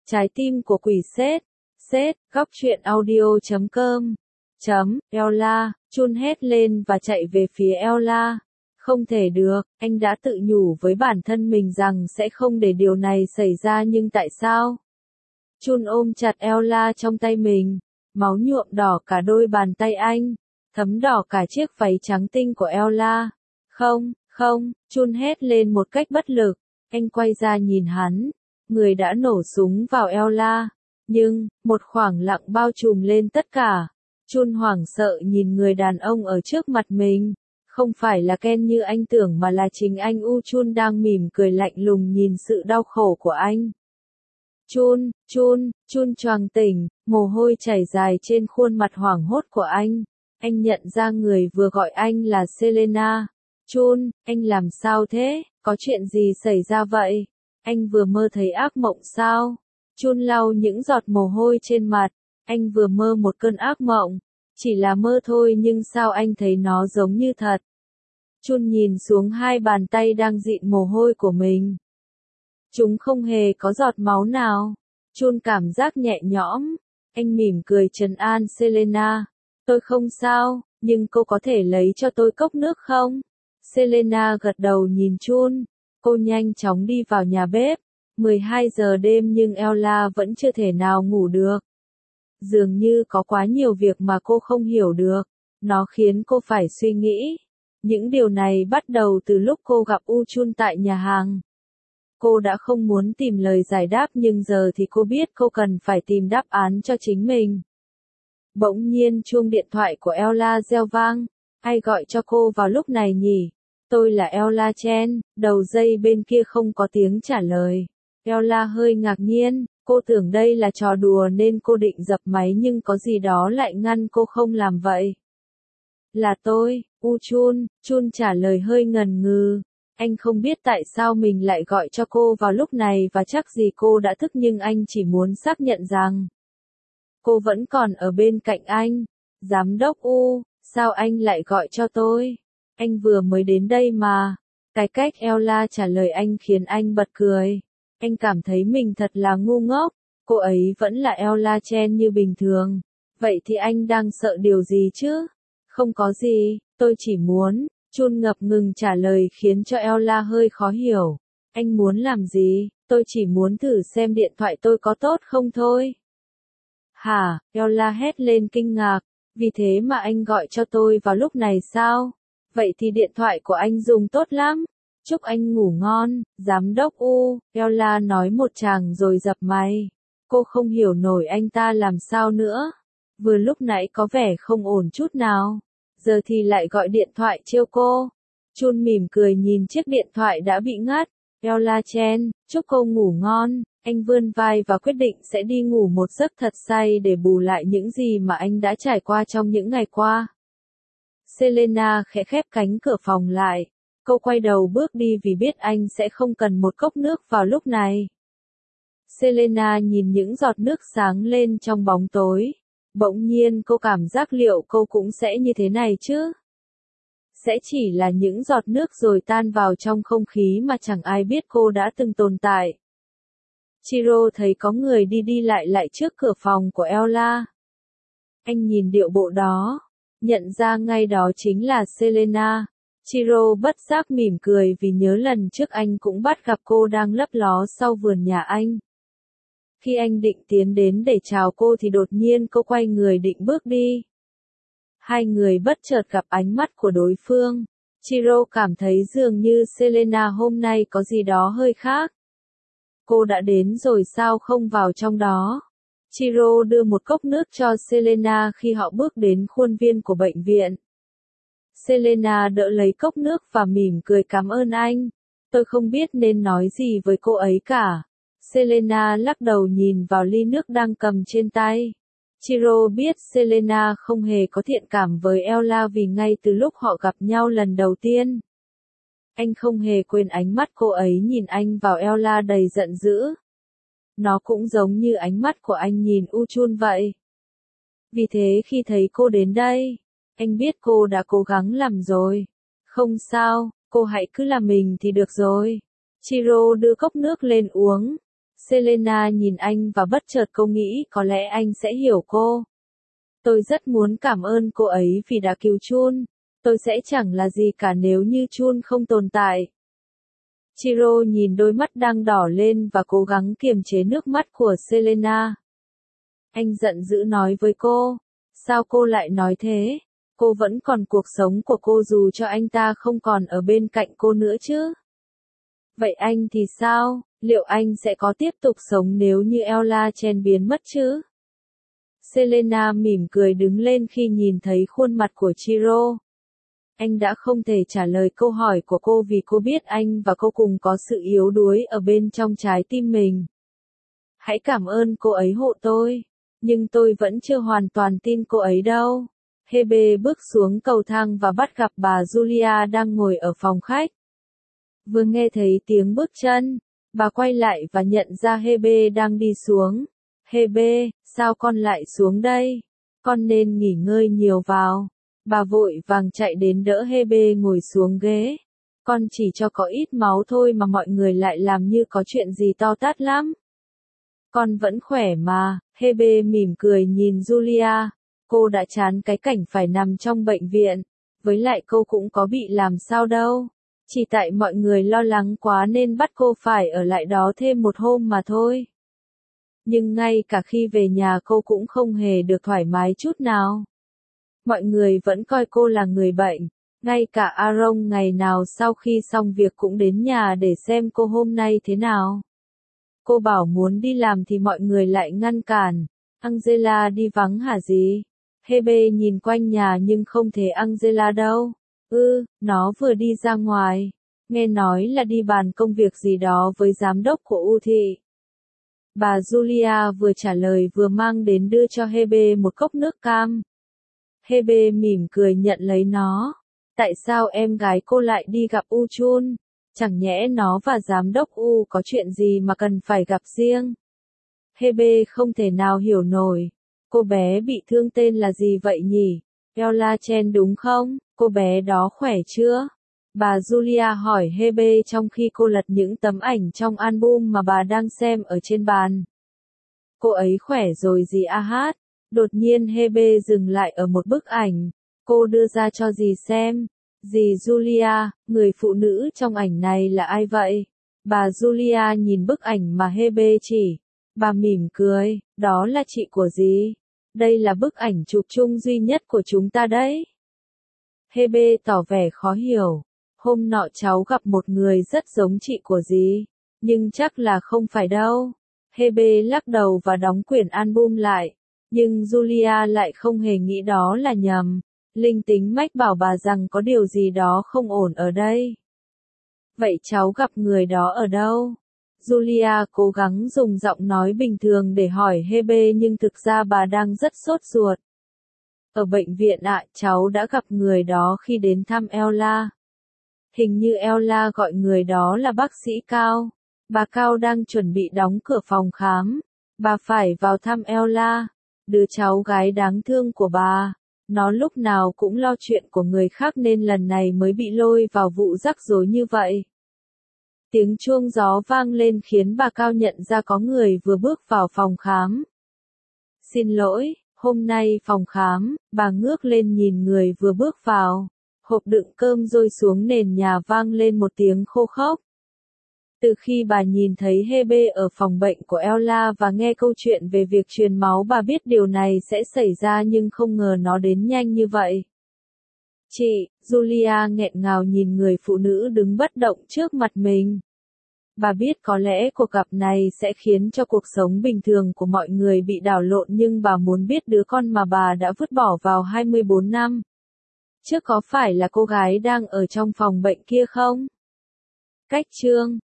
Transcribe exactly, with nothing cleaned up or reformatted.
Trái tim của quỷ sét. Sét, góc truyện audio chấm com. Chấm, Ella, Chun hét lên và chạy về phía Ella. Không thể được, anh đã tự nhủ với bản thân mình rằng sẽ không để điều này xảy ra nhưng tại sao? Chun ôm chặt Ella trong tay mình, máu nhuộm đỏ cả đôi bàn tay anh, thấm đỏ cả chiếc váy trắng tinh của Ella. Không, không, Chun hét lên một cách bất lực, anh quay ra nhìn hắn, người đã nổ súng vào Ella. Nhưng, một khoảng lặng bao trùm lên tất cả. Chun hoảng sợ nhìn người đàn ông ở trước mặt mình. Không phải là Ken như anh tưởng mà là chính anh U. Chun đang mỉm cười lạnh lùng nhìn sự đau khổ của anh. Chun, Chun, Chun choàng tỉnh, mồ hôi chảy dài trên khuôn mặt hoảng hốt của anh. Anh nhận ra người vừa gọi anh là Selena. Chun, anh làm sao thế? Có chuyện gì xảy ra vậy? Anh vừa mơ thấy ác mộng sao? Chun lau những giọt mồ hôi trên mặt, anh vừa mơ một cơn ác mộng, chỉ là mơ thôi nhưng sao anh thấy nó giống như thật. Chun nhìn xuống hai bàn tay đang dịn mồ hôi của mình. Chúng không hề có giọt máu nào. Chun cảm giác nhẹ nhõm, anh mỉm cười trấn an Selena. Tôi không sao, nhưng cô có thể lấy cho tôi cốc nước không? Selena gật đầu nhìn Chun, cô nhanh chóng đi vào nhà bếp. mười hai giờ đêm nhưng Ella vẫn chưa thể nào ngủ được. Dường như có quá nhiều việc mà cô không hiểu được. Nó khiến cô phải suy nghĩ. Những điều này bắt đầu từ lúc cô gặp U Chun tại nhà hàng. Cô đã không muốn tìm lời giải đáp nhưng giờ thì cô biết cô cần phải tìm đáp án cho chính mình. Bỗng nhiên chuông điện thoại của Ella reo vang. Ai gọi cho cô vào lúc này nhỉ? Tôi là Ella Chen. Đầu dây bên kia không có tiếng trả lời. Ella hơi ngạc nhiên, cô tưởng đây là trò đùa nên cô định dập máy nhưng có gì đó lại ngăn cô không làm vậy. Là tôi, U Chun, Chun trả lời hơi ngần ngừ. Anh không biết tại sao mình lại gọi cho cô vào lúc này và chắc gì cô đã thức nhưng anh chỉ muốn xác nhận rằng cô vẫn còn ở bên cạnh anh. Giám đốc U, sao anh lại gọi cho tôi? Anh vừa mới đến đây mà. Cái cách Ella trả lời anh khiến anh bật cười. Anh cảm thấy mình thật là ngu ngốc, cô ấy vẫn là Ella Chen như bình thường. Vậy thì anh đang sợ điều gì chứ? Không có gì, tôi chỉ muốn, Chun ngập ngừng trả lời khiến cho Ella hơi khó hiểu. Anh muốn làm gì? Tôi chỉ muốn thử xem điện thoại tôi có tốt không thôi. Hả? Ella hét lên kinh ngạc, vì thế mà anh gọi cho tôi vào lúc này sao? Vậy thì điện thoại của anh dùng tốt lắm. Chúc anh ngủ ngon, giám đốc U, Ella nói một tràng rồi dập máy. Cô không hiểu nổi anh ta làm sao nữa. Vừa lúc nãy có vẻ không ổn chút nào. Giờ thì lại gọi điện thoại trêu cô. Chun mỉm cười nhìn chiếc điện thoại đã bị ngắt. Ella Chen, chúc cô ngủ ngon. Anh vươn vai và quyết định sẽ đi ngủ một giấc thật say để bù lại những gì mà anh đã trải qua trong những ngày qua. Selena khẽ khép cánh cửa phòng lại. Cô quay đầu bước đi vì biết anh sẽ không cần một cốc nước vào lúc này. Selena nhìn những giọt nước sáng lên trong bóng tối. Bỗng nhiên cô cảm giác liệu cô cũng sẽ như thế này chứ? Sẽ chỉ là những giọt nước rồi tan vào trong không khí mà chẳng ai biết cô đã từng tồn tại. Chiro thấy có người đi đi lại lại trước cửa phòng của Ella. Anh nhìn điệu bộ đó, nhận ra ngay đó chính là Selena. Chiro bất giác mỉm cười vì nhớ lần trước anh cũng bắt gặp cô đang lấp ló sau vườn nhà anh. Khi anh định tiến đến để chào cô thì đột nhiên cô quay người định bước đi. Hai người bất chợt gặp ánh mắt của đối phương. Chiro cảm thấy dường như Selena hôm nay có gì đó hơi khác. Cô đã đến rồi sao không vào trong đó? Chiro đưa một cốc nước cho Selena khi họ bước đến khuôn viên của bệnh viện. Selena đỡ lấy cốc nước và mỉm cười cảm ơn anh. Tôi không biết nên nói gì với cô ấy cả. Selena lắc đầu nhìn vào ly nước đang cầm trên tay. Chiro biết Selena không hề có thiện cảm với Ella vì ngay từ lúc họ gặp nhau lần đầu tiên. Anh không hề quên ánh mắt cô ấy nhìn anh vào Ella đầy giận dữ. Nó cũng giống như ánh mắt của anh nhìn U Chun vậy. Vì thế khi thấy cô đến đây, anh biết cô đã cố gắng lắm rồi. Không sao, cô hãy cứ làm mình thì được rồi. Chiro đưa cốc nước lên uống. Selena nhìn anh và bất chợt cô nghĩ có lẽ anh sẽ hiểu cô. Tôi rất muốn cảm ơn cô ấy vì đã cứu Chun. Tôi sẽ chẳng là gì cả nếu như Chun không tồn tại. Chiro nhìn đôi mắt đang đỏ lên và cố gắng kiềm chế nước mắt của Selena. Anh giận dữ nói với cô. Sao cô lại nói thế? Cô vẫn còn cuộc sống của cô dù cho anh ta không còn ở bên cạnh cô nữa chứ. Vậy anh thì sao? Liệu anh sẽ có tiếp tục sống nếu như Ella Chen biến mất chứ? Selena mỉm cười đứng lên khi nhìn thấy khuôn mặt của Chiro. Anh đã không thể trả lời câu hỏi của cô vì cô biết anh và cô cùng có sự yếu đuối ở bên trong trái tim mình. Hãy cảm ơn cô ấy hộ tôi. Nhưng tôi vẫn chưa hoàn toàn tin cô ấy đâu. Hebe bước xuống cầu thang và bắt gặp bà Julia đang ngồi ở phòng khách. Vừa nghe thấy tiếng bước chân, bà quay lại và nhận ra Hebe đang đi xuống. Hebe, sao con lại xuống đây? Con nên nghỉ ngơi nhiều vào. Bà vội vàng chạy đến đỡ Hebe ngồi xuống ghế. Con chỉ cho có ít máu thôi mà mọi người lại làm như có chuyện gì to tát lắm. Con vẫn khỏe mà, Hebe mỉm cười nhìn Julia. Cô đã chán cái cảnh phải nằm trong bệnh viện. Với lại cô cũng có bị làm sao đâu. Chỉ tại mọi người lo lắng quá nên bắt cô phải ở lại đó thêm một hôm mà thôi. Nhưng ngay cả khi về nhà cô cũng không hề được thoải mái chút nào. Mọi người vẫn coi cô là người bệnh. Ngay cả Aaron ngày nào sau khi xong việc cũng đến nhà để xem cô hôm nay thế nào. Cô bảo muốn đi làm thì mọi người lại ngăn cản. Angela đi vắng hả gì? Hebe nhìn quanh nhà nhưng không thấy Angela đâu. Ừ, nó vừa đi ra ngoài. Nghe nói là đi bàn công việc gì đó với giám đốc của U thị. Bà Julia vừa trả lời vừa mang đến đưa cho Hebe một cốc nước cam. Hebe mỉm cười nhận lấy nó. Tại sao em gái cô lại đi gặp U Chun? Chẳng nhẽ nó và giám đốc U có chuyện gì mà cần phải gặp riêng? Hebe không thể nào hiểu nổi. Cô bé bị thương tên là gì vậy nhỉ? Ella Chen đúng không? Cô bé đó khỏe chưa? Bà Julia hỏi Hebe trong khi cô lật những tấm ảnh trong album mà bà đang xem ở trên bàn. Cô ấy khỏe rồi gì a hát? Đột nhiên Hebe dừng lại ở một bức ảnh. Cô đưa ra cho dì xem. Dì Julia, người phụ nữ trong ảnh này là ai vậy? Bà Julia nhìn bức ảnh mà Hebe chỉ. Bà mỉm cười, đó là chị của dì. Đây là bức ảnh chụp chung duy nhất của chúng ta đấy. Hebe tỏ vẻ khó hiểu. Hôm nọ cháu gặp một người rất giống chị của dì. Nhưng chắc là không phải đâu. Hebe lắc đầu và đóng quyển album lại. Nhưng Julia lại không hề nghĩ đó là nhầm. Linh tính mách bảo bà rằng có điều gì đó không ổn ở đây. Vậy cháu gặp người đó ở đâu? Julia cố gắng dùng giọng nói bình thường để hỏi Hebe nhưng thực ra bà đang rất sốt ruột. Ở bệnh viện ạ, à, cháu đã gặp người đó khi đến thăm Ella. Hình như Ella gọi người đó là bác sĩ Cao. Bà Cao đang chuẩn bị đóng cửa phòng khám. Bà phải vào thăm Ella, đứa cháu gái đáng thương của bà. Nó lúc nào cũng lo chuyện của người khác nên lần này mới bị lôi vào vụ rắc rối như vậy. Tiếng chuông gió vang lên khiến bà Cao nhận ra có người vừa bước vào phòng khám. Xin lỗi, hôm nay phòng khám, bà ngước lên nhìn người vừa bước vào. Hộp đựng cơm rơi xuống nền nhà vang lên một tiếng khô khốc. Từ khi bà nhìn thấy Hebe ở phòng bệnh của Ella và nghe câu chuyện về việc truyền máu bà biết điều này sẽ xảy ra nhưng không ngờ nó đến nhanh như vậy. Chị, Julia nghẹn ngào nhìn người phụ nữ đứng bất động trước mặt mình. Bà biết có lẽ cuộc gặp này sẽ khiến cho cuộc sống bình thường của mọi người bị đảo lộn nhưng bà muốn biết đứa con mà bà đã vứt bỏ vào hai mươi bốn năm. Trước có phải là cô gái đang ở trong phòng bệnh kia không? Cách chương